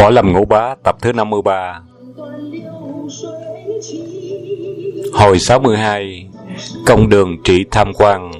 Võ Lâm Ngũ Bá tập thứ 53. Hồi 62. Công đường trị tham quan.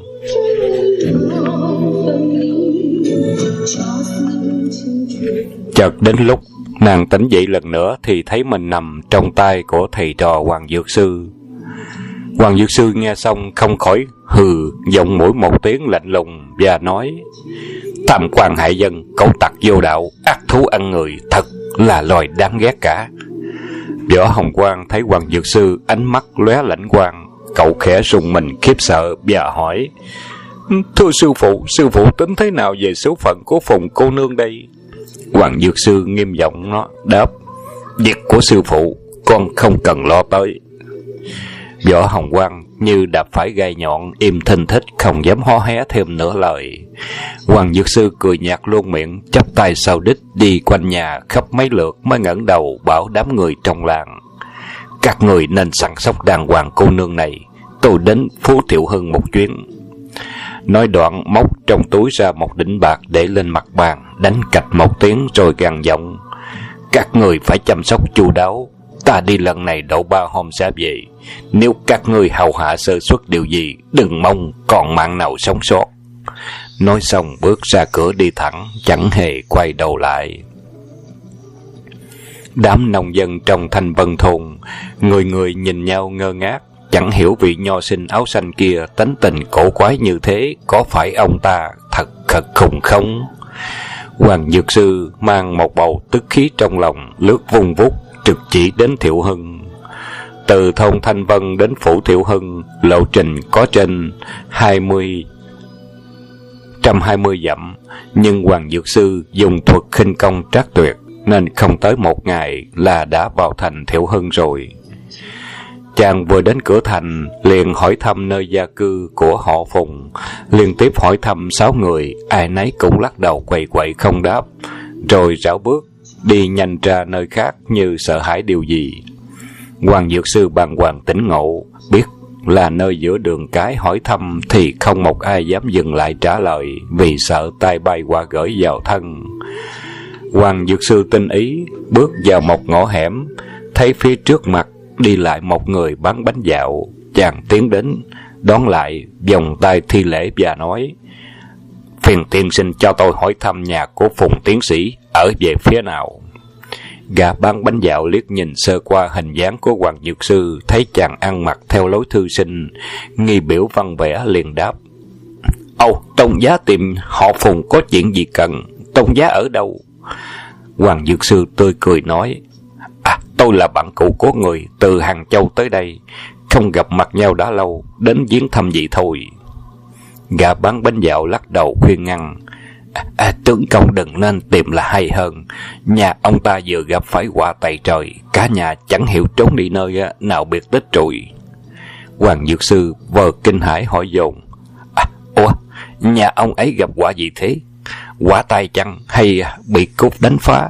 Chợt đến lúc nàng tỉnh dậy lần nữa thì thấy mình nằm trong tay của thầy trò Hoàng Dược Sư. Hoàng Dược Sư nghe xong không khỏi hừ giọng mũi một tiếng lạnh lùng và nói: tham quan hại dân, cẩu tặc vô đạo, ác thú ăn người, thật là loài đáng ghét cả. Võ Hồng Quang thấy Hoàng Dược Sư ánh mắt lóe lãnh quang, cậu khẽ rùng mình khiếp sợ và hỏi: thưa sư phụ tính thế nào về số phận của Phùng cô nương đây? Hoàng Dược Sư nghiêm giọng nó đáp: việc của sư phụ con không cần lo tới. Võ Hồng Quang như đạp phải gai nhọn, im thinh thích không dám hó hé thêm nửa lời. Hoàng Dược Sư cười nhạt luôn miệng, chắp tay sau đít đi quanh nhà khắp mấy lượt mới ngẩng đầu bảo đám người trong làng: các người nên săn sóc đàng hoàng cô nương này, tôi đến Phú Thiệu Hưng một chuyến. Nói đoạn móc trong túi ra một đỉnh bạc để lên mặt bàn, đánh cạch một tiếng rồi gằn giọng: các người phải chăm sóc chu đáo, ta đi lần này độ 3 hôm sẽ về. Nếu các ngươi hầu hạ sơ suất điều gì, đừng mong còn mạng nào sống sót. Nói xong bước ra cửa đi thẳng, chẳng hề quay đầu lại. Đám nông dân trong Thanh Vân thôn, người người nhìn nhau ngơ ngác, chẳng hiểu vị nho sinh áo xanh kia tính tình cổ quái như thế, có phải ông ta thật khùng không? Hoàng Dược Sư mang một bầu tức khí trong lòng, lướt vung vút trực chỉ đến Thiệu Hưng. Từ thôn Thanh Vân đến phủ Thiệu Hưng, lộ trình có trên 120 dặm, nhưng Hoàng Dược Sư dùng thuật khinh công trác tuyệt nên không tới một ngày là đã vào thành Thiệu Hưng rồi. Chàng vừa đến cửa thành liền hỏi thăm nơi gia cư của họ Phùng, liên tiếp hỏi thăm 6 người, ai nấy cũng lắc đầu quậy quậy không đáp, rồi rảo bước đi nhanh ra nơi khác như sợ hãi điều gì. Hoàng Dược Sư bàng hoàng tỉnh ngộ, biết là nơi giữa đường cái hỏi thăm thì không một ai dám dừng lại trả lời, vì sợ tai bay qua gửi vào thân. Hoàng Dược Sư tinh ý bước vào một ngõ hẻm, thấy phía trước mặt đi lại một người bán bánh dạo. Chàng tiến đến đón lại, vòng tay thi lễ và nói: phiền tiên sinh cho tôi hỏi thăm nhà của Phùng tiến sĩ ở về phía nào? Gã bán bánh dạo liếc nhìn sơ qua hình dáng của Hoàng Dược Sư, thấy chàng ăn mặc theo lối thư sinh, nghi biểu văn vẽ liền đáp: âu, tôn giá tìm họ Phùng có chuyện gì cần, tôn giá ở đâu? Hoàng Dược Sư tươi cười nói: tôi là bạn cũ của người, từ Hàng Châu tới đây, không gặp mặt nhau đã lâu, đến viếng thăm vậy thôi. Gã bán bánh dạo lắc đầu khuyên ngăn: tướng công đừng nên tìm là hay hơn. Nhà ông ta vừa gặp phải họa tày trời, cả nhà chẳng hiểu trốn đi nơi nào biệt tích rồi. Hoàng Dược Sư vờ kinh hãi hỏi dồn: ủa, nhà ông ấy gặp họa gì thế? Họa tai chăng hay bị cướp đánh phá?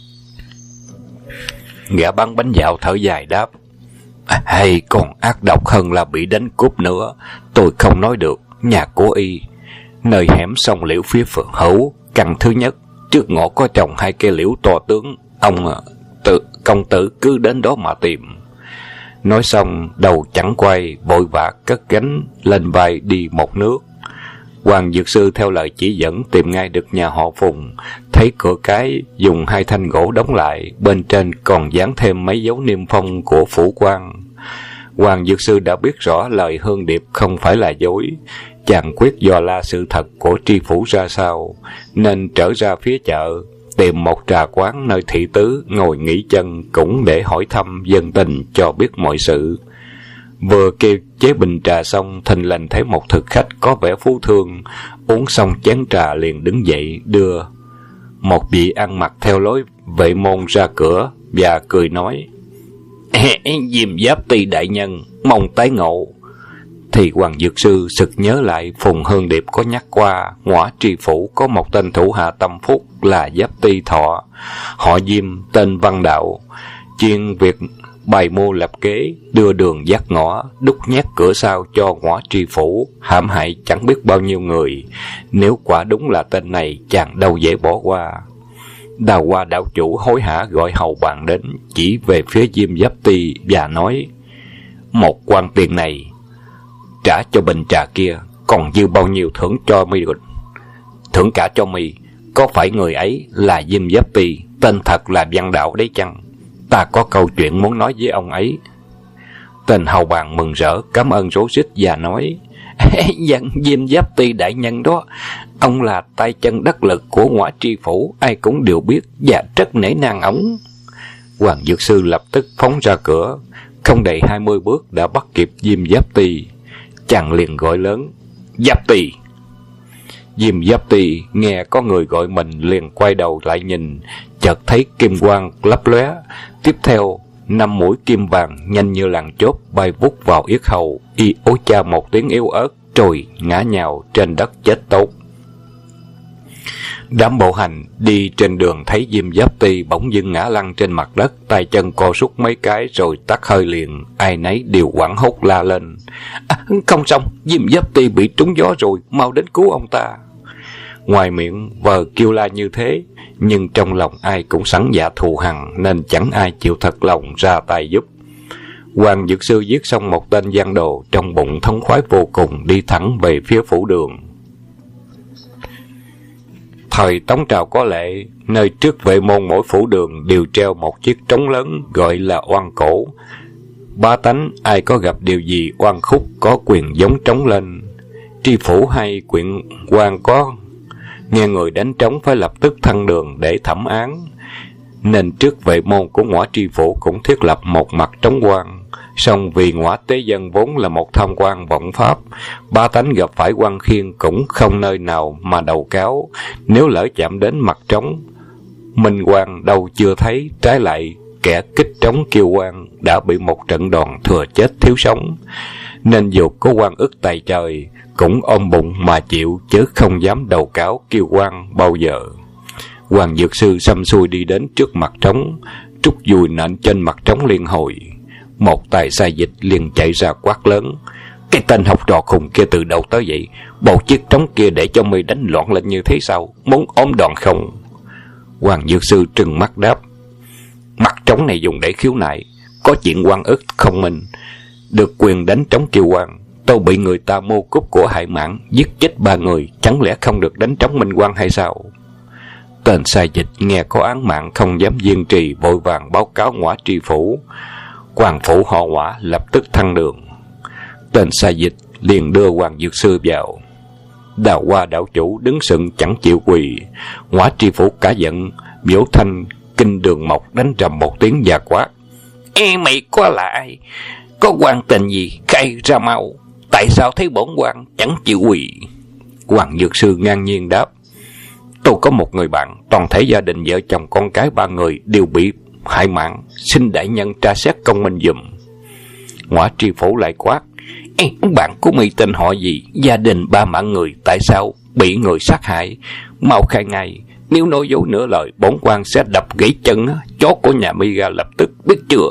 Gã bán bánh dạo thở dài đáp: hay còn ác độc hơn là bị đánh cướp nữa. Tôi không nói được. Nhà của y nơi hẻm sông liễu phía phượng hữu, căn thứ nhất, trước ngõ có trồng 2 cây liễu to tướng. Công tử cứ đến đó mà tìm. Nói xong đầu chẳng quay, vội vã cất gánh lên vai đi một nước. Hoàng Dược Sư theo lời chỉ dẫn tìm ngay được nhà họ Phùng, thấy cửa cái dùng 2 thanh gỗ đóng lại, bên trên còn dán thêm mấy dấu niêm phong của phủ quan. Hoàng Dược Sư đã biết rõ lời Hương Điệp không phải là dối. Chàng quyết dò la sự thật của tri phủ ra sao, nên trở ra phía chợ, tìm một trà quán nơi thị tứ ngồi nghỉ chân, cũng để hỏi thăm dân tình cho biết mọi sự. Vừa kêu chế bình trà xong, thình lình thấy một thực khách có vẻ phú thương, uống xong chén trà liền đứng dậy đưa một vị ăn mặc theo lối vệ môn ra cửa và cười nói: Diêm Giáp Ti đại nhân, mong tái ngộ. Thì Hoàng Dược Sư sực nhớ lại Phùng Hương Điệp có nhắc qua ngõa tri phủ có một tên thủ hạ tâm phúc là Giáp Ti Thọ, họ Diêm, tên Văn Đạo, chuyên việc bày mưu lập kế, đưa đường dắt ngõ, đúc nhét cửa sau cho ngõ tri phủ, hãm hại chẳng biết bao nhiêu người. Nếu quả đúng là tên này, chàng đâu dễ bỏ qua. Đào Hoa đảo chủ hối hả gọi hầu bàn đến, chỉ về phía Diêm Giáp Ti và nói: "Một quan tiền này trả cho bình trà kia, còn dư bao nhiêu thưởng cho mi được? Thưởng cả cho mi. Có phải người ấy là Diêm Giáp Ti, tên thật là Văn Đạo đấy chăng? Ta có câu chuyện muốn nói với ông ấy." Tên hầu bàn mừng rỡ cảm ơn rối rít và nói: "Dân Diêm Giáp Ti đại nhân đó, ông là tay chân đắc lực của Ngõa Tri Phủ, ai cũng đều biết và rất nể nang ổng." Hoàng Dược Sư lập tức phóng ra cửa, không đầy 20 bước đã bắt kịp Diêm Giáp Ti. Chàng liền gọi lớn: "Giáp Ti!" Diêm Giáp Ti nghe có người gọi mình liền quay đầu lại nhìn, chợt thấy kim quang lấp lóe, tiếp theo 5 mũi kim vàng nhanh như làn chớp bay vút vào yết hầu, y ố cha một tiếng yếu ớt rồi ngã nhào trên đất chết tốt. Đám bộ hành đi trên đường thấy Diêm Giáp Ti bỗng dưng ngã lăn trên mặt đất, tay chân co rút mấy cái rồi tắt hơi liền, ai nấy đều hoảng hốt la lên: "Không xong, Diêm Giáp Ti bị trúng gió rồi, mau đến cứu ông ta." Ngoài miệng vờ kêu la như thế, nhưng trong lòng ai cũng sẵn dạ thù hằn, nên chẳng ai chịu thật lòng ra tay giúp. Hoàng Dược Sư giết xong một tên gian đồ, trong bụng thống khoái vô cùng, đi thẳng về phía phủ đường. Thời Tống Trào có lệ, nơi trước vệ môn mỗi phủ đường đều treo một chiếc trống lớn gọi là oan cổ. Bá tánh ai có gặp điều gì oan khúc có quyền giống trống lên. Tri phủ hay quyện quan có nghe người đánh trống phải lập tức thăng đường để thẩm án, nên trước vệ môn của Ngõa Tri Phủ cũng thiết lập một mặt trống quan. Song vì Ngõa Tế Dân vốn là một tham quan vọng pháp, bá tánh gặp phải quan khiên cũng không nơi nào mà đầu cáo. Nếu lỡ chạm đến mặt trống, minh quan đâu chưa thấy, trái lại kẻ kích trống kêu quan đã bị một trận đòn thừa chết thiếu sống, nên dù có oan ức tài trời cũng ôm bụng mà chịu, chứ không dám đầu cáo kêu quan bao giờ. Hoàng Dược Sư xăm xuôi đi đến trước mặt trống, trút dùi nện trên mặt trống liên hồi. Một tài sai dịch liền chạy ra quát lớn: "Cái tên học trò khùng kia từ đâu tới vậy? Bộ chiếc trống kia để cho mi đánh loạn lên như thế sao? Muốn ôm đòn không?" Hoàng Dược Sư trừng mắt đáp: "Mặt trống này dùng để khiếu nại, có chuyện oan ức không minh, được quyền đánh trống kêu quan. Tôi bị người ta mưu cướp của hại mạng, giết chết 3 người, chẳng lẽ không được đánh trống minh quan hay sao?" Tên sai dịch nghe có án mạng không dám kiên trì, vội vàng báo cáo Ngõa Tri Phủ. Quan phủ họ Ngõa lập tức thăng đường. Tên sai dịch liền đưa Hoàng Dược Sư vào. Đào Hoa đảo chủ đứng sững chẳng chịu quỳ. Ngõa Tri Phủ cả giận, vỗ thanh kinh đường mộc đánh trầm một tiếng và quát: Mày có là ai? Có quan tình gì? Khai ra mau! Tại sao thấy bổn quan chẳng chịu quỳ? Hoàng Dược Sư ngang nhiên đáp: Tôi có một người bạn, toàn thể gia đình vợ chồng con cái 3 người đều bị hại mạng, xin đại nhân tra xét công minh giùm. Ngõa Tri Phủ lại quát: Bạn của mi tên họ gì? Gia đình 3 mạng người, tại sao bị người sát hại? Mau khai ngay, nếu nói dối nửa lời, bổn quan sẽ đập gãy chân chó của nhà mi ra lập tức, biết chưa?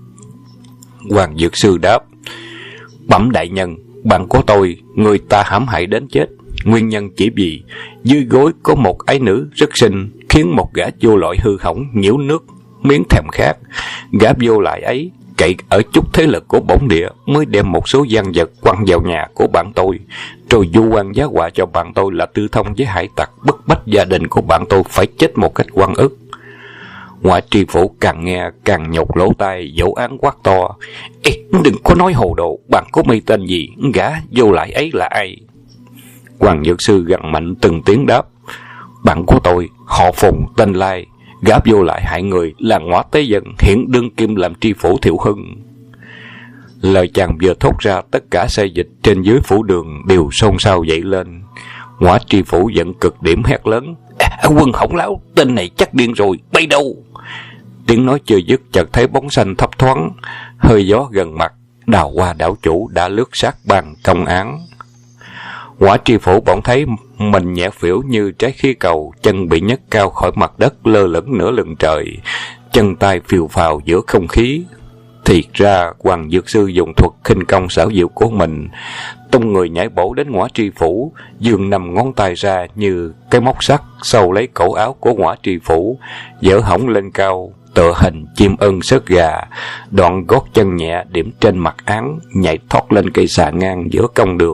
Hoàng Dược Sư đáp: Bẩm đại nhân, bạn của tôi, người ta hãm hại đến chết. Nguyên nhân chỉ vì dưới gối có một ái nữ rất xinh, khiến một gã vô loại hư hỏng nhiễu nước miếng thèm khát. Gã vô lại ấy cậy ở chút thế lực của bổn địa, mới đem một số văn vật quăng vào nhà của bạn tôi, rồi vu oan giá họa cho bạn tôi là tư thông với hải tặc, bức bách gia đình của bạn tôi phải chết một cách oan ức. Ngõa Tri Phủ càng nghe càng nhột lỗ tai, dỗ án quát to: Đừng có nói hồ đồ, bạn có mi tên gì? Gã vô lại ấy là ai? Hoàng Dược Sư gằn mạnh từng tiếng đáp: Bạn của tôi họ Phùng, tên Lai. Gã vô lại hại người là Ngõa Tế Dân, hiện đương kim làm tri phủ Thiệu Hưng. Lời chàng vừa thốt ra, tất cả xe dịch trên dưới phủ đường đều xôn xao dậy lên. Ngõa Tri Phủ giận cực điểm hét lớn: Quân hỗn láo, tên này chắc điên rồi, bay đâu? Tiếng nói chưa dứt, chợt thấy bóng xanh thấp thoáng, hơi gió gần mặt. Đào Hoa đảo chủ đã lướt sát bàn công án. Ngõa Tri Phủ bỗng thấy mình nhẹ phễu như trái khí cầu, chân bị nhấc cao khỏi mặt đất, lơ lửng nửa lưng trời, chân tay phiêu phào giữa không khí. Thiệt ra Hoàng Dược Sư dùng thuật khinh công xảo diệu của mình, tung người nhảy bổ đến Ngõa Tri Phủ, giương 5 ngón tay ra như cái móc sắt, sâu lấy cổ áo của Ngõa Tri Phủ, giở hõng lên cao, tựa hình chim ưng sớt gà, đoạn gót chân nhẹ điểm trên mặt án, nhảy thoát lên cây xà ngang giữa công đường.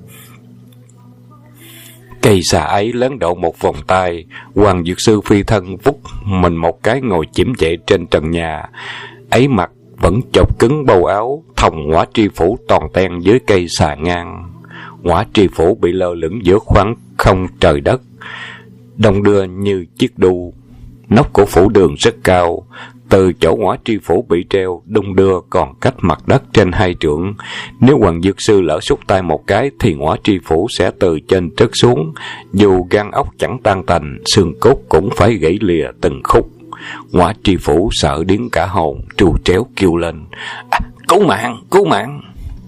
Cây xà ấy lớn độ một vòng tay, Hoàng Dược Sư phi thân vút mình một cái ngồi chễm dậy trên trần nhà, ấy mặt vẫn chộp cứng bầu áo, thòng Ngõa Tri Phủ toàn ten dưới cây xà ngang. Ngõa Tri Phủ bị lơ lửng giữa khoảng không trời đất, đong đưa như chiếc đu. Nóc của phủ đường rất cao, từ chỗ Ngõa Tri Phủ bị treo đung đưa còn cách mặt đất trên 2 trượng. Nếu Hoàng Dược Sư lỡ xúc tay một cái thì Ngõa Tri Phủ sẽ từ trên trớt xuống, dù gan ốc chẳng tan tành, xương cốt cũng phải gãy lìa từng khúc. Ngõa Tri Phủ sợ điếng cả hồn, trù tréo kêu lên: Cứu mạng, cứu mạng!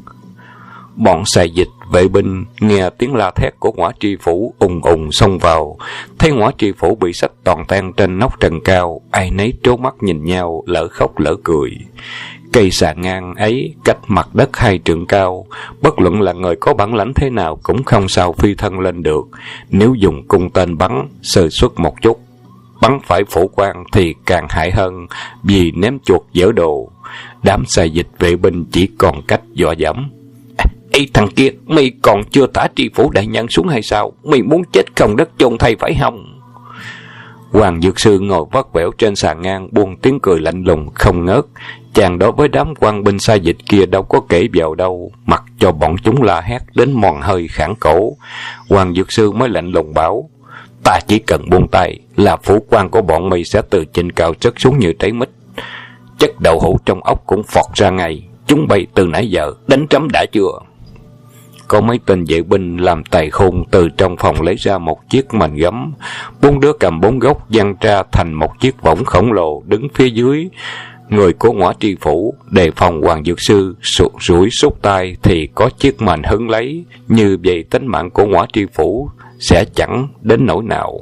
Bọn xài dịch vệ binh nghe tiếng la thét của Ngõa Tri Phủ ùng ùng xông vào, thấy Ngõa Tri Phủ bị xách toàn tan trên nóc trần cao, ai nấy trố mắt nhìn nhau, lỡ khóc lỡ cười. Cây xà ngang ấy cách mặt đất 2 trượng cao, bất luận là người có bản lãnh thế nào cũng không sao phi thân lên được. Nếu dùng cung tên bắn sơ suất một chút, bắn phải phủ quan thì càng hại hơn, vì ném chuột dở đồ. Đám xài dịch vệ binh chỉ còn cách dọa dẫm: Ê thằng kia, mày còn chưa thả Tri Phủ đại nhân xuống hay sao? Mày muốn chết không đất chôn thay phải không? Hoàng Dược Sư ngồi vắt vẻo trên sàn ngang, buông tiếng cười lạnh lùng không ngớt. Chàng đối với đám quan binh sai dịch kia đâu có kể vào đâu, mặc cho bọn chúng la hét đến mòn hơi khản cổ. Hoàng Dược Sư mới lạnh lùng bảo: Ta chỉ cần buông tay là phủ quan của bọn mày sẽ từ trên cao rớt xuống như trái mít. Chất đậu hũ trong ốc cũng phọt ra ngay. Chúng bay từ nãy giờ, đánh trống đã chưa? Có mấy tên vệ binh làm tài khôn từ trong phòng lấy ra một chiếc mền gấm. 4 đứa cầm 4 gốc giăng ra thành một chiếc võng khổng lồ đứng phía dưới người của Ngõa Tri Phủ, đề phòng Hoàng Dược Sư rủi xúc tay thì có chiếc mền hứng lấy. Như vậy tính mạng của Ngõa Tri Phủ sẽ chẳng đến nỗi nào.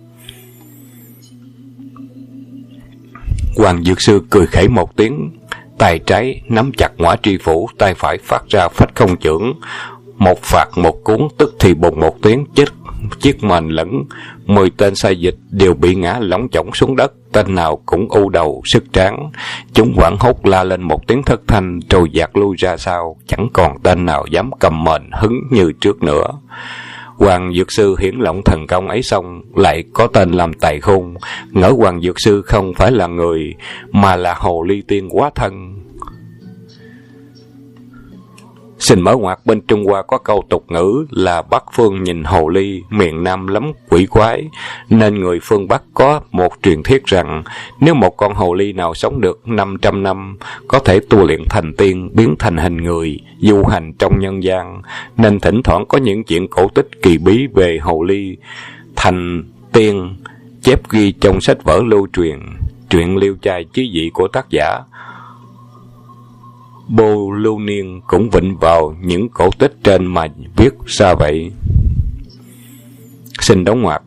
Hoàng Dược Sư cười khẩy một tiếng, tay trái nắm chặt Ngõa Tri Phủ, tay phải phát ra phách không chưởng. Một phạt một cuốn, tức thì bùng một tiếng, chiếc mền lẫn 10 tên sai dịch đều bị ngã lỏng chỏng xuống đất, tên nào cũng u đầu sức tráng. Chúng hoảng hốt la lên một tiếng thất thanh rồi dạt lui ra sau, chẳng còn tên nào dám cầm mền hứng như trước nữa. Hoàng Dược Sư hiển lộng thần công ấy xong, lại có tên làm tài khôn, ngỡ Hoàng Dược Sư không phải là người mà là hồ ly tiên hóa thân. Xin mở ngoặt, bên Trung Hoa có câu tục ngữ là Bắc phương nhìn hồ ly, miền Nam lắm quỷ quái, nên người phương Bắc có một truyền thuyết rằng nếu một con hồ ly nào sống được 500 năm, có thể tu luyện thành tiên, biến thành hình người, du hành trong nhân gian, nên thỉnh thoảng có những chuyện cổ tích kỳ bí về hồ ly thành tiên chép ghi trong sách vở lưu truyền. Truyện Liêu Trai chí dị của tác giả Bô Lưu Niên cũng vịnh vào những cổ tích trên mà viết ra vậy. Xin đóng ngoặc.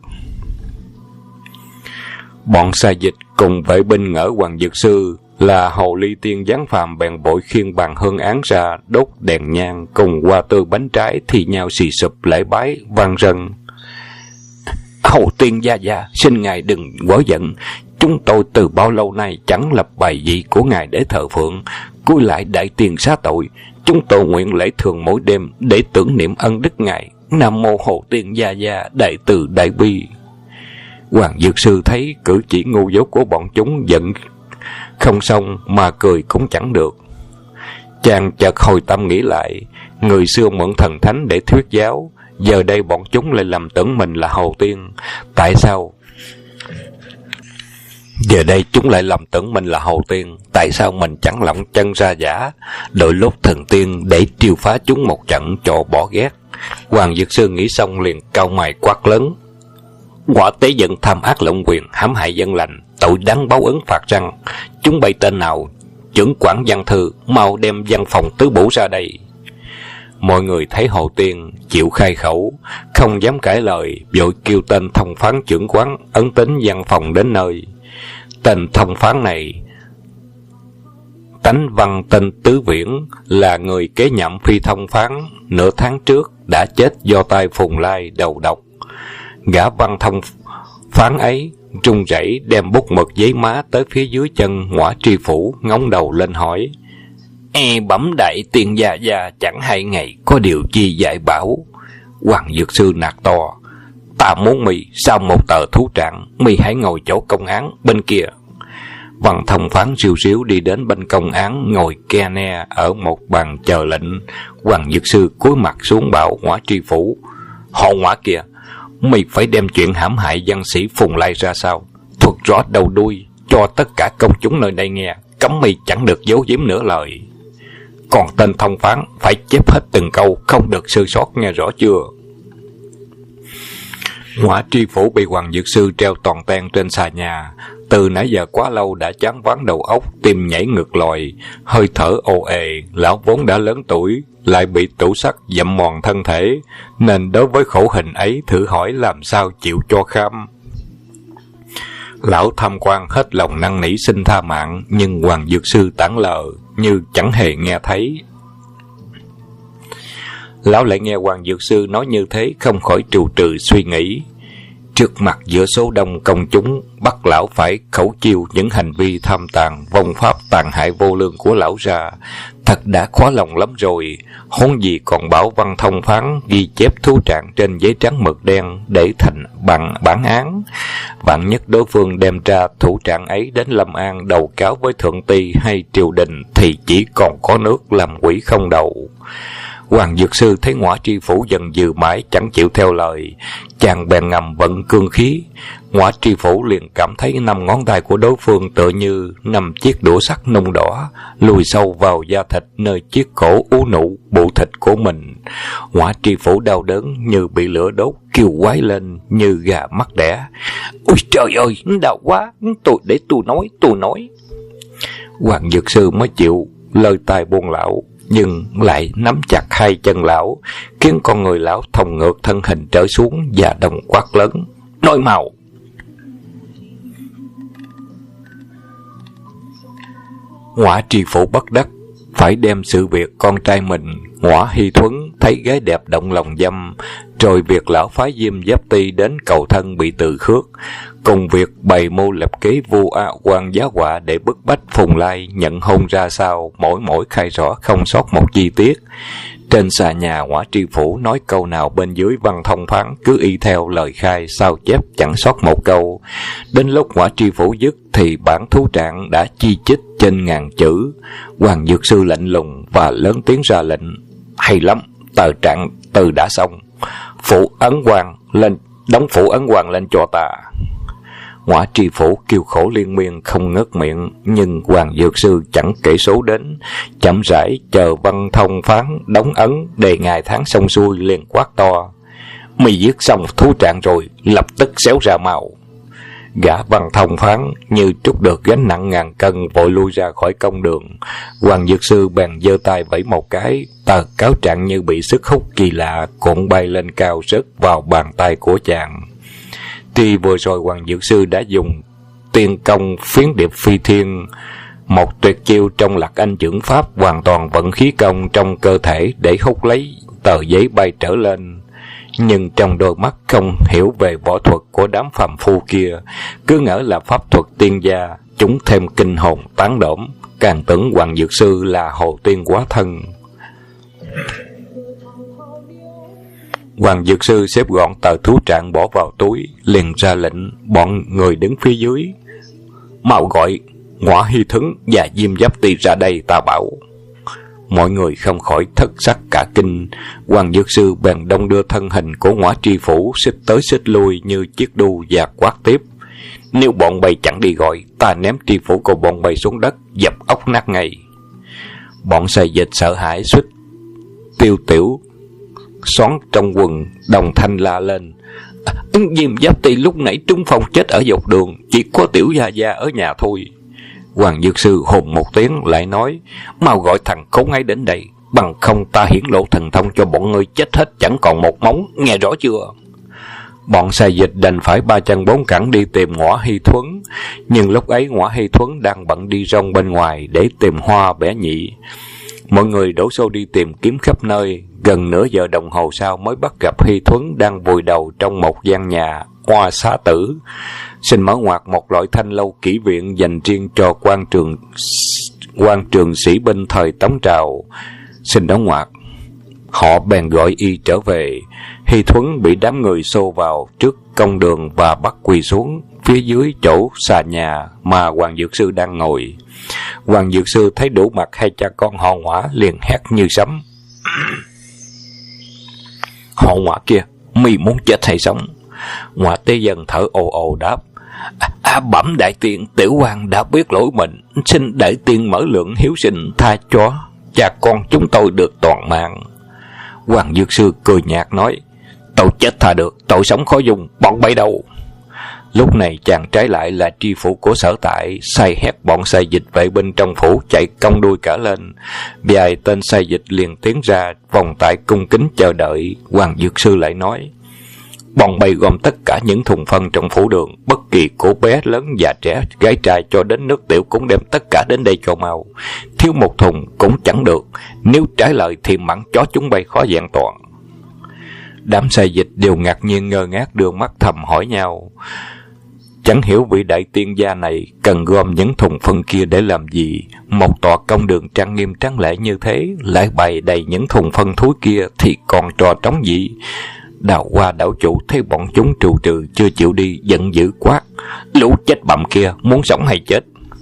Bọn sai dịch cùng vệ binh ngỡ Hoàng Dược Sư là hồ ly tiên giáng phàm, bèn bội khiêng bàn hương án ra, đốt đèn nhang cùng hoa tươi bánh trái thì nhau xì sụp lễ bái vang rần. Hồ tiên gia gia, xin ngài đừng quở giận. Chúng tôi từ bao lâu nay chẳng lập bài vị của ngài để thờ phượng, cúi lại đại tiền xá tội. Chúng tôi nguyện lễ thường mỗi đêm để tưởng niệm ân đức ngài. Nam mô Hồ Tiên gia gia, đại từ đại bi. Hoàng Dược Sư thấy cử chỉ ngu dốt của bọn chúng, giận không xong mà cười cũng chẳng được. Chàng chợt hồi tâm nghĩ lại, người xưa mượn thần thánh để thuyết giáo, giờ đây bọn chúng lại lầm tưởng mình là Hồ Tiên. Tại sao? Giờ đây chúng lại lầm tưởng mình là Hồ Tiên. Tại sao mình chẳng lỏng chân ra giả, đội lốt thần tiên để triêu phá chúng một trận cho bỏ ghét? Hoàng Dược Sư nghĩ xong liền cau mày quát lớn: Quả tế dân tham ác lộng quyền, hãm hại dân lành, tội đáng báo ứng phạt răn. Chúng bay tên nào? Trưởng quản văn thư, mau đem văn phòng tứ bổ ra đây. Mọi người thấy Hồ Tiên chịu khai khẩu, không dám cãi lời, vội kêu tên thông phán trưởng quán ấn tính văn phòng đến nơi. Tên thông phán này Tánh Văn tên Tứ Viễn là người kế nhậm Phi Thông Phán, nửa tháng trước đã chết do tay Phùng Lai đầu độc. Gã Văn Thông Phán ấy run rẩy đem bút mực giấy má tới phía dưới chân Ngõa Tri Phủ, ngóng đầu lên hỏi: Bẩm đại tiên gia gia, chẳng hay ngày có điều chi dạy bảo. Hoàng Dược Sư nạt to: Ta muốn mì sau một tờ thú trạng, mì hãy ngồi chỗ công án bên kia. Văn Thông Phán riu riu đi đến bên công án, ngồi ke ne ở một bàn chờ lệnh. Hoàng Dược Sư cúi mặt xuống bảo Ngõa Tri Phủ: Họ Ngõa kìa, mày phải đem chuyện hãm hại văn sĩ Phùng Lai ra sao, thuật rõ đầu đuôi cho tất cả công chúng nơi đây nghe, cấm mày chẳng được giấu giếm nửa lời. Còn tên thông phán phải chép hết từng câu, không được sơ sót, nghe rõ chưa? Ngõa Tri Phủ bị Hoàng Dược Sư treo toàn ten trên xà nhà. Từ nãy giờ quá lâu đã chán váng đầu óc, tim nhảy ngược lòi, hơi thở ồ ề. Lão vốn đã lớn tuổi, lại bị tủ sắt dặm mòn thân thể, nên đối với khổ hình ấy thử hỏi làm sao chịu cho kham. Lão tham quan hết lòng năn nỉ xin tha mạng, nhưng Hoàng Dược Sư tản lờ như chẳng hề nghe thấy. Lão lại nghe Hoàng Dược Sư nói như thế, không khỏi trù trừ suy nghĩ. Trước mặt giữa số đông công chúng, bắt lão phải khẩu chiêu những hành vi tham tàn, vong pháp tàn hại vô lương của lão ra, thật đã khó lòng lắm rồi. Huống gì còn bảo Văn Thông Phán ghi chép thú trạng trên giấy trắng mực đen để thành bằng bản án. Vạn nhất đối phương đem ra thủ trạng ấy đến Lâm An đầu cáo với thượng ty hay triều đình, thì chỉ còn có nước làm quỷ không đầu. Hoàng Dược Sư thấy Ngõa Tri Phủ dần dừ mãi chẳng chịu theo lời, chàng bèn ngầm vận cương khí. Ngõa Tri Phủ liền cảm thấy 5 ngón tay của đối phương tựa như 5 chiếc đũa sắt nung đỏ lùi sâu vào da thịt nơi chiếc cổ ú nụ bộ thịt của mình. Ngõa Tri Phủ đau đớn như bị lửa đốt, kêu quái lên như gà mắc đẻ: Ôi trời ơi, đau quá, để tôi nói. Hoàng Dược Sư mới chịu lơi tay buông lão, nhưng lại nắm chặt hai chân lão, khiến con người lão thòng ngược thân hình trở xuống và đồng quát lớn: Nói mau! Ngõa Tri Phủ bất đắc phải đem sự việc con trai mình Ngõa Hy Thuấn thấy gái đẹp động lòng dâm, rồi việc lão phái Diêm Giáp Ti đến cầu thân bị từ khước, cùng việc bày mưu lập kế vu oan giá họa để bức bách Phùng Lai nhận hôn ra sao, mỗi khai rõ không sót một chi tiết. Trên xà nhà, Ngõa Tri Phủ nói câu nào bên dưới Văn Thông Phán cứ y theo lời khai, sao chép chẳng sót một câu. Đến lúc Ngõa Tri Phủ dứt thì bản thú trạng đã chi chít trên ngàn chữ. Hoàng Dược Sư lạnh lùng và lớn tiếng ra lệnh: Hay lắm, tờ trạng từ đã xong, phủ ấn quan lên, đóng phủ ấn quan lên cho ta. Ngõa Tri Phủ kêu khổ liên miên không ngớt miệng, nhưng Hoàng Dược Sư chẳng kể số đến, chậm rãi chờ Văn Thông Phán đóng ấn đề ngày tháng xong xuôi, liền quát to: Mày viết xong thú trạng rồi, lập tức xéo ra màu. Gã Văn Thông Phán như trút được gánh nặng ngàn cân, vội lui ra khỏi công đường. Hoàng Dược Sư bèn giơ tay vẫy một cái, tờ cáo trạng như bị sức hút kỳ lạ cuộn bay lên cao, rớt vào bàn tay của chàng. Tuy vừa rồi Hoàng Dược Sư đã dùng tiên công phiến điệp phi thiên, một tuyệt chiêu trong Lạc Anh chưởng pháp, hoàn toàn vận khí công trong cơ thể để hút lấy tờ giấy bay trở lên. Nhưng trong đôi mắt không hiểu về võ thuật của đám phàm phu kia, cứ ngỡ là pháp thuật tiên gia, chúng thêm kinh hồn tán đổm, càng tưởng Hoàng Dược Sư là hồ tiên hóa thân. Hoàng Dược Sư xếp gọn tờ thú trạng bỏ vào túi, liền ra lệnh bọn người đứng phía dưới: Mau gọi Ngõa Hy Thuấn và Diêm Giáp Ti ra đây ta bảo. Mọi người không khỏi thất sắc cả kinh. Hoàng Dược Sư bèn đông đưa thân hình của Ngõa Tri Phủ xích tới xích lui như chiếc đu và quát tiếp: Nếu bọn bay chẳng đi gọi, ta ném tri phủ của bọn bay xuống đất, dập ốc nát ngay. Bọn xài dịch sợ hãi suýt tiêu tiểu xoắn trong quần, đồng thanh la lên: Diêm Giáp Ti lúc nãy trúng phong chết ở dọc đường, chỉ có tiểu gia gia ở nhà thôi. Hoàng Dược Sư hồn một tiếng lại nói: Mau gọi thằng khốn ấy đến đây, bằng không ta hiển lộ thần thông cho bọn ngươi chết hết chẳng còn một móng, nghe rõ chưa? Bọn xài dịch đành phải ba chân bốn cẳng đi tìm Ngõa Hy Thuấn, nhưng lúc ấy Ngõa Hy Thuấn đang bận đi rong bên ngoài để tìm Hoa Bẻ Nhị. Mọi người đổ xô đi tìm kiếm khắp nơi, gần nửa giờ đồng hồ sau mới bắt gặp Hy Thuấn đang vùi đầu trong một gian nhà Hoa Xá Tử. Xin mở ngoặt một loại thanh lâu kỹ viện dành riêng cho quan trường sĩ binh thời Tống Trào. Xin đóng ngoặt. Họ bèn gọi y trở về. Hy Thuấn bị đám người xô vào trước công đường và bắt quỳ xuống phía dưới chỗ xà nhà mà Hoàng Dược Sư đang ngồi. Hoàng Dược Sư thấy đủ mặt hai cha con họ Ngõa liền hét như sấm: Họ Ngõa kia, mi muốn chết hay sống? Ngõa Tế Dân thở ồ ồ đáp: Bẩm đại tiên, tiểu quan đã biết lỗi mình, xin đại tiên mở lượng hiếu sinh tha cho cha con chúng tôi được toàn mạng. Hoàng Dược Sư cười nhạt nói: Tội chết tha được, tội sống khó dùng, bọn bay đâu? Lúc này chàng trái lại là tri phủ của Sở Tại, sai hét bọn sai dịch vệ binh trong phủ chạy cong đuôi cả lên. Vài tên sai dịch liền tiến ra vòng tại cung kính chờ đợi. Hoàng Dược Sư lại nói: Bọn bay gom tất cả những thùng phân trong phủ đường, bất kỳ của bé lớn già trẻ, gái trai cho đến nước tiểu cũng đem tất cả đến đây cho mau. Thiếu một thùng cũng chẳng được, nếu trái lời thì mặn chó chúng bay khó vẹn toàn. Đám sai dịch đều ngạc nhiên ngơ ngác đưa mắt thầm hỏi nhau, chẳng hiểu vị đại tiên gia này cần gom những thùng phân kia để làm gì. Một tòa công đường trang nghiêm tráng lệ như thế lại bày đầy những thùng phân thúi kia thì còn trò trống gì? Đào Hoa đảo chủ thấy bọn chúng trù trừ chưa chịu đi, giận dữ quát: Lũ chết bặm kia, muốn sống hay chết?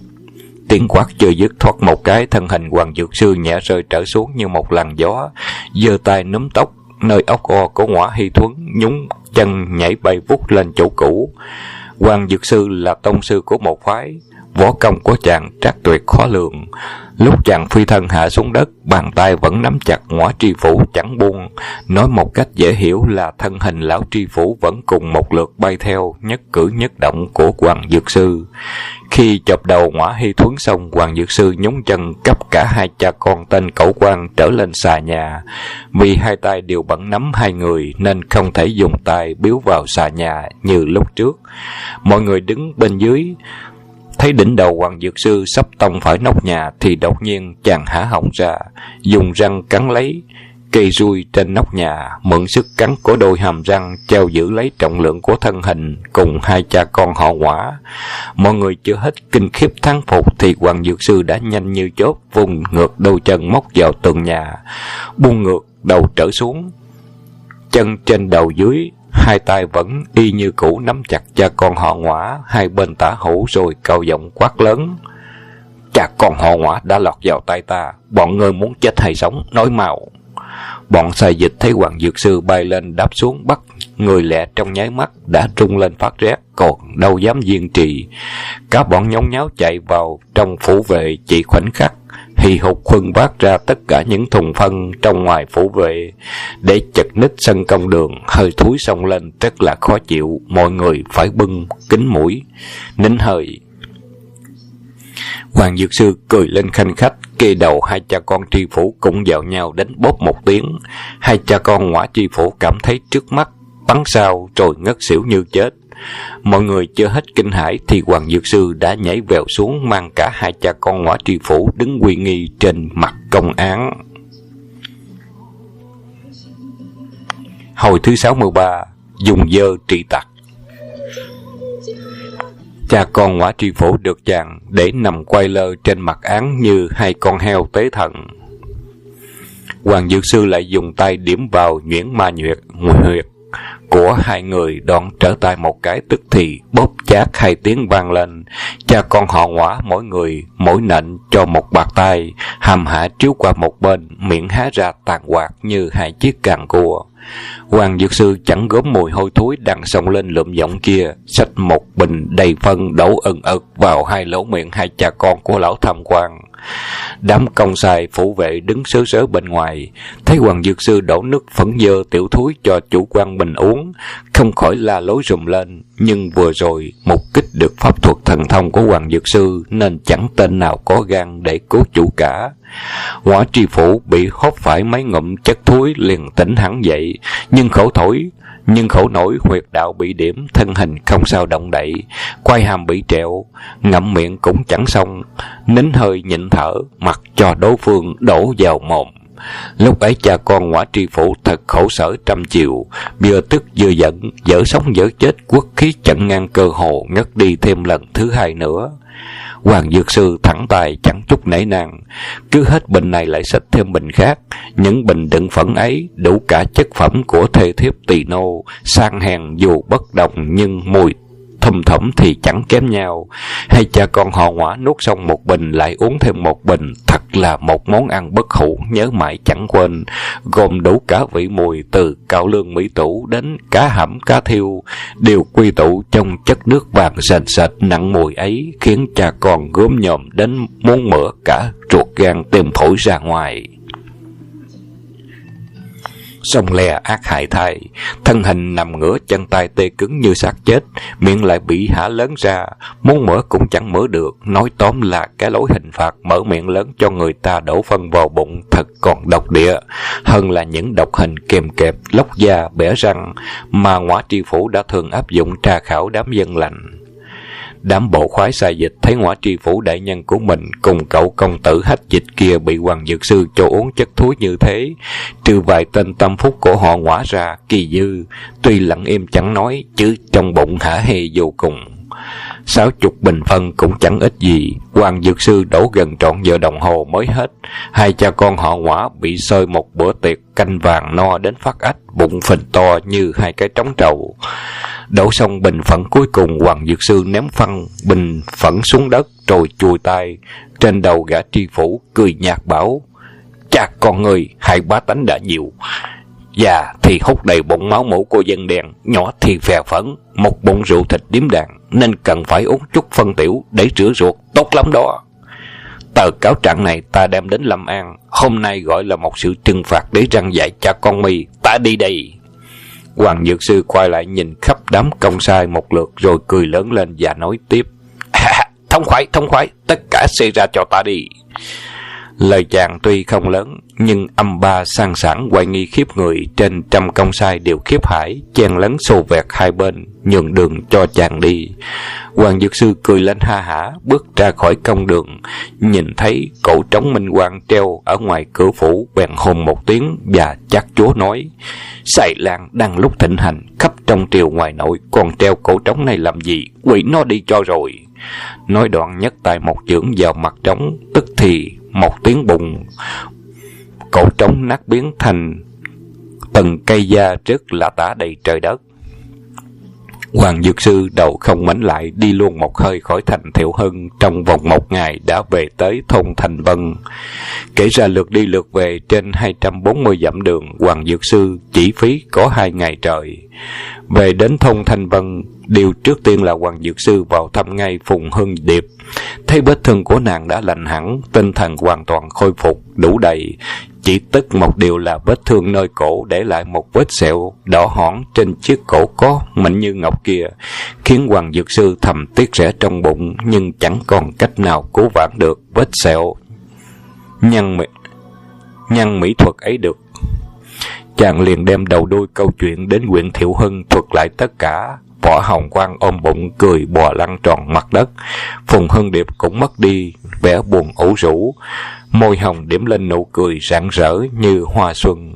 Tiếng quát chưa dứt, thoát một cái, thân hình Hoàng Dược Sư nhẹ rơi trở xuống như một làn gió, giơ tay núm tóc nơi ốc o của Ngõa Hy Thuấn, nhúng chân nhảy bay vút lên chỗ cũ. Hoàng Dược Sư là tông sư của một phái, võ công của chàng trác tuyệt khó lường. Lúc chàng phi thân hạ xuống đất, bàn tay vẫn nắm chặt Ngõa tri phủ chẳng buông. Nói một cách dễ hiểu là thân hình lão tri phủ vẫn cùng một lượt bay theo nhất cử nhất động của Hoàng Dược Sư. Khi chộp đầu Ngõa Hy Thuấn xong, Hoàng Dược Sư nhúng chân cấp cả hai cha con tên Cẩu Quan trở lên xà nhà. Vì hai tay đều bận nắm hai người nên không thể dùng tay biếu vào xà nhà như lúc trước. Mọi người đứng bên dưới thấy đỉnh đầu Hoàng Dược Sư sắp tông phải nóc nhà thì đột nhiên chàng há họng ra, dùng răng cắn lấy cây ruồi trên nóc nhà, mượn sức cắn của đôi hàm răng treo giữ lấy trọng lượng của thân hình cùng hai cha con họ Ngõa. Mọi người chưa hết kinh khiếp thán phục thì Hoàng Dược Sư đã nhanh như chớp vùng ngược đôi chân móc vào tường nhà, buông ngược đầu trở xuống, chân trên đầu dưới, hai tay vẫn y như cũ nắm chặt cha con họ Ngõa hai bên tả hữu, rồi cao giọng quát lớn: Cha con họ Ngõa đã lọt vào tay ta, bọn ngươi muốn chết hay sống, nói mau. Bọn sai dịch thấy Hoàng Dược Sư bay lên đáp xuống bắt người lẹ trong nháy mắt đã rung lên phát rét, còn đâu dám kiên trì. Cả bọn nhốn nháo chạy vào trong phủ vệ, chỉ khoảnh khắc hì hục khuân vác ra tất cả những thùng phân trong ngoài phủ vệ để chật ních sân công đường. Hơi thúi xông lên rất là khó chịu, mọi người phải bưng kín mũi nín hơi. Hoàng Dược Sư cười lên khanh khách, kê đầu hai cha con tri phủ cũng vào nhau đánh bóp một tiếng. Hai cha con Ngõa tri phủ cảm thấy trước mắt bắn sao rồi ngất xỉu như chết. Mọi người chưa hết kinh hãi thì Hoàng Dược Sư đã nhảy vèo xuống, mang cả hai cha con Ngõa tri phủ đứng uy nghi trên mặt công án. Hồi thứ 63, dùng dơ trị tặc. Cha con Ngõa tri phủ được chàng để nằm quay lơ trên mặt án như hai con heo tế thần. Hoàng Dược Sư lại dùng tay điểm vào nhuyễn ma huyệt của hai người, đoạn trở tay một cái, tức thì bóp chát hai tiếng vang lên. Cha con họ Ngõa mỗi người mỗi nện cho một bạt tay, hàm hạ chiếu qua một bên, miệng há ra tàn quạt như hai chiếc càng cua. Hoàng Dược Sư chẳng gớm mùi hôi thối đang xông lên lượm giọng kia, xách một bình đầy phân đổ ừng ực vào hai lỗ miệng hai cha con của lão tham quan. Đám công sai phủ vệ đứng sớ sớ bên ngoài thấy Hoàng Dược Sư đổ nước phẫn dơ tiểu thúi cho chủ quan mình uống, không khỏi la lối rùm lên. Nhưng vừa rồi mục kích được pháp thuật thần thông của Hoàng Dược Sư nên chẳng tên nào có gan để cố chủ cả. Ngõa tri phủ bị hốt phải mấy ngụm chất thúi liền tỉnh hẳn dậy, nhưng khổ thổi nhưng khổ nổi huyệt đạo bị điểm, thân hình không sao động đậy, quai hàm bị trẹo, ngậm miệng cũng chẳng xong, nín hơi nhịn thở, mặc cho đối phương đổ vào mồm. Lúc ấy cha con Ngõa Tri Phủ thật khổ sở trăm chiều, vừa tức vừa giận, dở sống dở chết, quốc khí chặn ngang cơ hồ ngất đi thêm lần thứ hai nữa. Hoàng Dược Sư thẳng tay chẳng chút nể nang, cứ hết bình này lại xách thêm bình khác. Những bình đựng phẫn ấy đủ cả chất phẩm của thê thiếp tỳ nô, sang hèn dù bất đồng nhưng mùi thum thủm thì chẳng kém nhau. Hay cha con họ Ngõa nuốt xong một bình lại uống thêm một bình, thật là một món ăn bất hủ nhớ mãi chẳng quên, gồm đủ cả vị mùi, từ cao lương mỹ tủ đến cá hẩm cá thiêu, đều quy tụ trong chất nước vàng sền sệt nặng mùi ấy, khiến cha con gớm nhòm đến muốn mửa cả ruột gan tim phổi ra ngoài. Sông lè ác hại thai, thân hình nằm ngửa, chân tay tê cứng như xác chết, miệng lại bị hả lớn ra, muốn mở cũng chẳng mở được. Nói tóm là cái lối hình phạt mở miệng lớn cho người ta đổ phân vào bụng thật còn độc địa, hơn là những độc hình kèm kẹp, lóc da, bẻ răng mà Ngõa Tri Phủ đã thường áp dụng tra khảo đám dân lành. Đám bộ khoái sai dịch thấy Ngõa Tri Phủ đại nhân của mình cùng cậu công tử hách dịch kia bị Hoàng Dược Sư cho uống chất thúi như thế, trừ vài tên tâm phúc của họ Ngõa ra, Kỳ Dư tuy lặng im chẳng nói, chứ trong bụng hả hê vô cùng. 60 bình phân cũng chẳng ít gì. Hoàng Dược Sư đổ gần trọn giờ đồng hồ mới hết. Hai cha con họ Ngõa bị xơi một bữa tiệc canh vàng no đến phát ách, bụng phình to như hai cái trống trầu. Đổ xong bình phẫn cuối cùng, Hoàng Dược Sư ném phăng bình phẫn xuống đất rồi chùi tay trên đầu gã tri phủ, cười nhạt bảo: "Cha con người hại bá tánh đã nhiều, già thì hút đầy bụng máu mủ của dân đen, nhỏ thì phè phẫn, một bụng rượu thịt điếm đàn, nên cần phải uống chút phân tiểu để rửa ruột, tốt lắm đó. Tờ cáo trạng này ta đem đến Lâm An, hôm nay gọi là một sự trừng phạt để răn dạy cha con mi, ta đi đây." Hoàng Dược Sư quay lại nhìn khắp đám công sai một lượt rồi cười lớn lên và nói tiếp: Thông khoái, tất cả xê ra cho ta đi." Lời chàng tuy không lớn, nhưng âm ba sang sảng hoài nghi khiếp người, trên trăm công sai đều khiếp hãi, chen lấn xô vẹt hai bên, nhường đường cho chàng đi. Hoàng Dược Sư cười lên ha hả, bước ra khỏi công đường, nhìn thấy cổ trống minh quang treo ở ngoài cửa phủ, bèn hùng một tiếng và chắc chúa nói: "Xài Lan đang lúc thịnh hành, khắp trong triều ngoài nội, còn treo cổ trống này làm gì? Quỷ nó đi cho rồi." Nói đoạn nhấc tay một chưởng vào mặt trống, tức thì một tiếng bùng, cổ trống nát biến thành từng cây da rớt lả tả đầy trời đất. Hoàng Dược Sư đầu không mảnh lại, đi luôn một hơi khỏi thành Thiệu Hưng. Trong vòng một ngày đã về tới thôn Thành Vân. Kể ra lượt đi lượt về trên 240 dặm đường, Hoàng Dược Sư chỉ phí có 2 ngày trời. Về đến thôn Thành Vân, điều trước tiên là Hoàng Dược Sư vào thăm ngay Phùng Hưng Điệp. Thấy vết thương của nàng đã lành hẳn, tinh thần hoàn toàn khôi phục đủ đầy, chỉ tức một điều là vết thương nơi cổ để lại một vết sẹo đỏ hỏn trên chiếc cổ có mịn như ngọc kia, khiến Hoàng Dược Sư thầm tiếc rẻ trong bụng, nhưng chẳng còn cách nào cứu vãn được vết sẹo nhân mỹ thuật ấy được. Chàng liền đem đầu đuôi câu chuyện đến huyện Thiệu Hưng thuật lại tất cả. Võ Hồng Quang ôm bụng cười bò lăn tròn mặt đất. Phùng Hưng Điệp cũng mất đi vẻ buồn ủ rũ, môi hồng điểm lên nụ cười rạng rỡ như hoa xuân.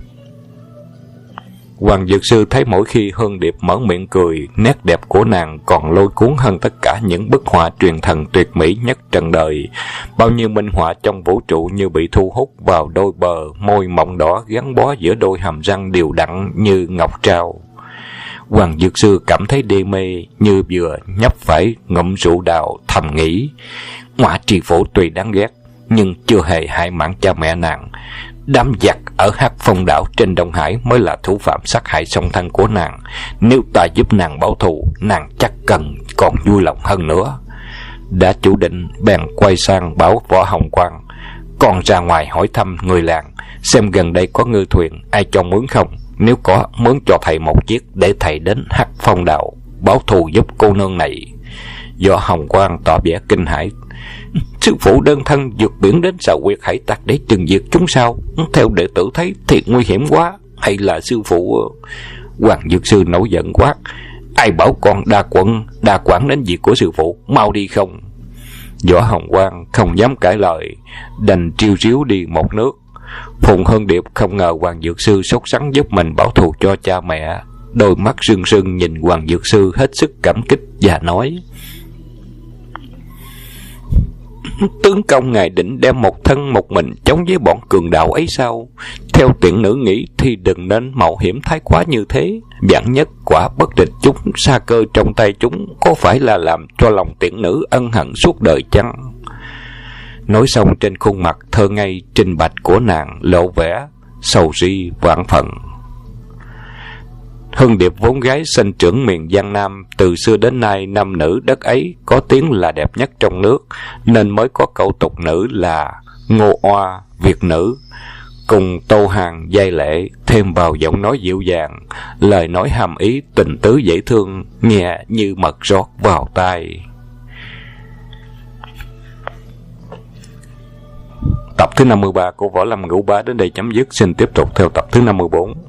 Hoàng Dược Sư thấy mỗi khi Hương Điệp mở miệng cười, nét đẹp của nàng còn lôi cuốn hơn tất cả những bức họa truyền thần tuyệt mỹ nhất trần đời. Bao nhiêu minh họa trong vũ trụ như bị thu hút vào đôi bờ môi mọng đỏ gắn bó giữa đôi hàm răng đều đặn như ngọc trao. Hoàng Dược Sư cảm thấy đê mê, như vừa nhấp phải ngụm rượu đào, thầm nghĩ: Ngõa Tri Phủ tuy đáng ghét, nhưng chưa hề hại mạng cha mẹ nàng. Đám giặc ở Hắc Phong đảo trên Đông Hải mới là thủ phạm sát hại song thân của nàng. Nếu ta giúp nàng báo thù, nàng chắc cần còn vui lòng hơn nữa. Đã chủ định, bèn quay sang bảo Võ Hồng Quang: còn ra ngoài hỏi thăm người làng, xem gần đây có ngư thuyền ai cho mướn không. Nếu có, mướn cho thầy một chiếc để thầy đến Hắc Phong đảo báo thù giúp cô nương này. Võ Hồng Quang tỏ vẻ kinh hãi: Sư phụ đơn thân vượt biển đến Xà Quyệt Hải Tặc để trừng diệt chúng sao? Theo đệ tử thấy thiệt nguy hiểm quá. Hay là sư phụ... Hoàng Dược Sư nổi giận quát: ai bảo con đa quản đến việc của sư phụ, mau đi không. Võ Hồng Quang không dám cãi lời, đành triêu ríu đi một nước. Phùng Hơn Điệp không ngờ Hoàng Dược Sư sốt sắng giúp mình báo thù cho cha mẹ, đôi mắt rưng rưng nhìn Hoàng Dược Sư hết sức cảm kích và nói: tướng công ngài định đem một thân một mình chống với bọn cường đạo ấy sao? Theo tiện nữ nghĩ thì đừng nên mạo hiểm thái quá như thế. Vạn nhất quả bất địch chúng sa cơ trong tay chúng, có phải là làm cho lòng tiện nữ ân hận suốt đời chăng? Nói xong, trên khuôn mặt thơ ngây trình bạch của nàng lộ vẻ sầu ri vạn phần. Hưng Điệp vốn gái sinh trưởng miền Giang Nam, từ xưa đến nay nam nữ đất ấy có tiếng là đẹp nhất trong nước, nên mới có câu tục nữ là ngô oa việt nữ, cùng tô hàng giai lệ thêm vào giọng nói dịu dàng, lời nói hàm ý tình tứ dễ thương, nghe như mật rót vào tai. Tập thứ 53 của Võ Lâm Ngũ Bá đến đây chấm dứt. Xin tiếp tục theo tập thứ 54.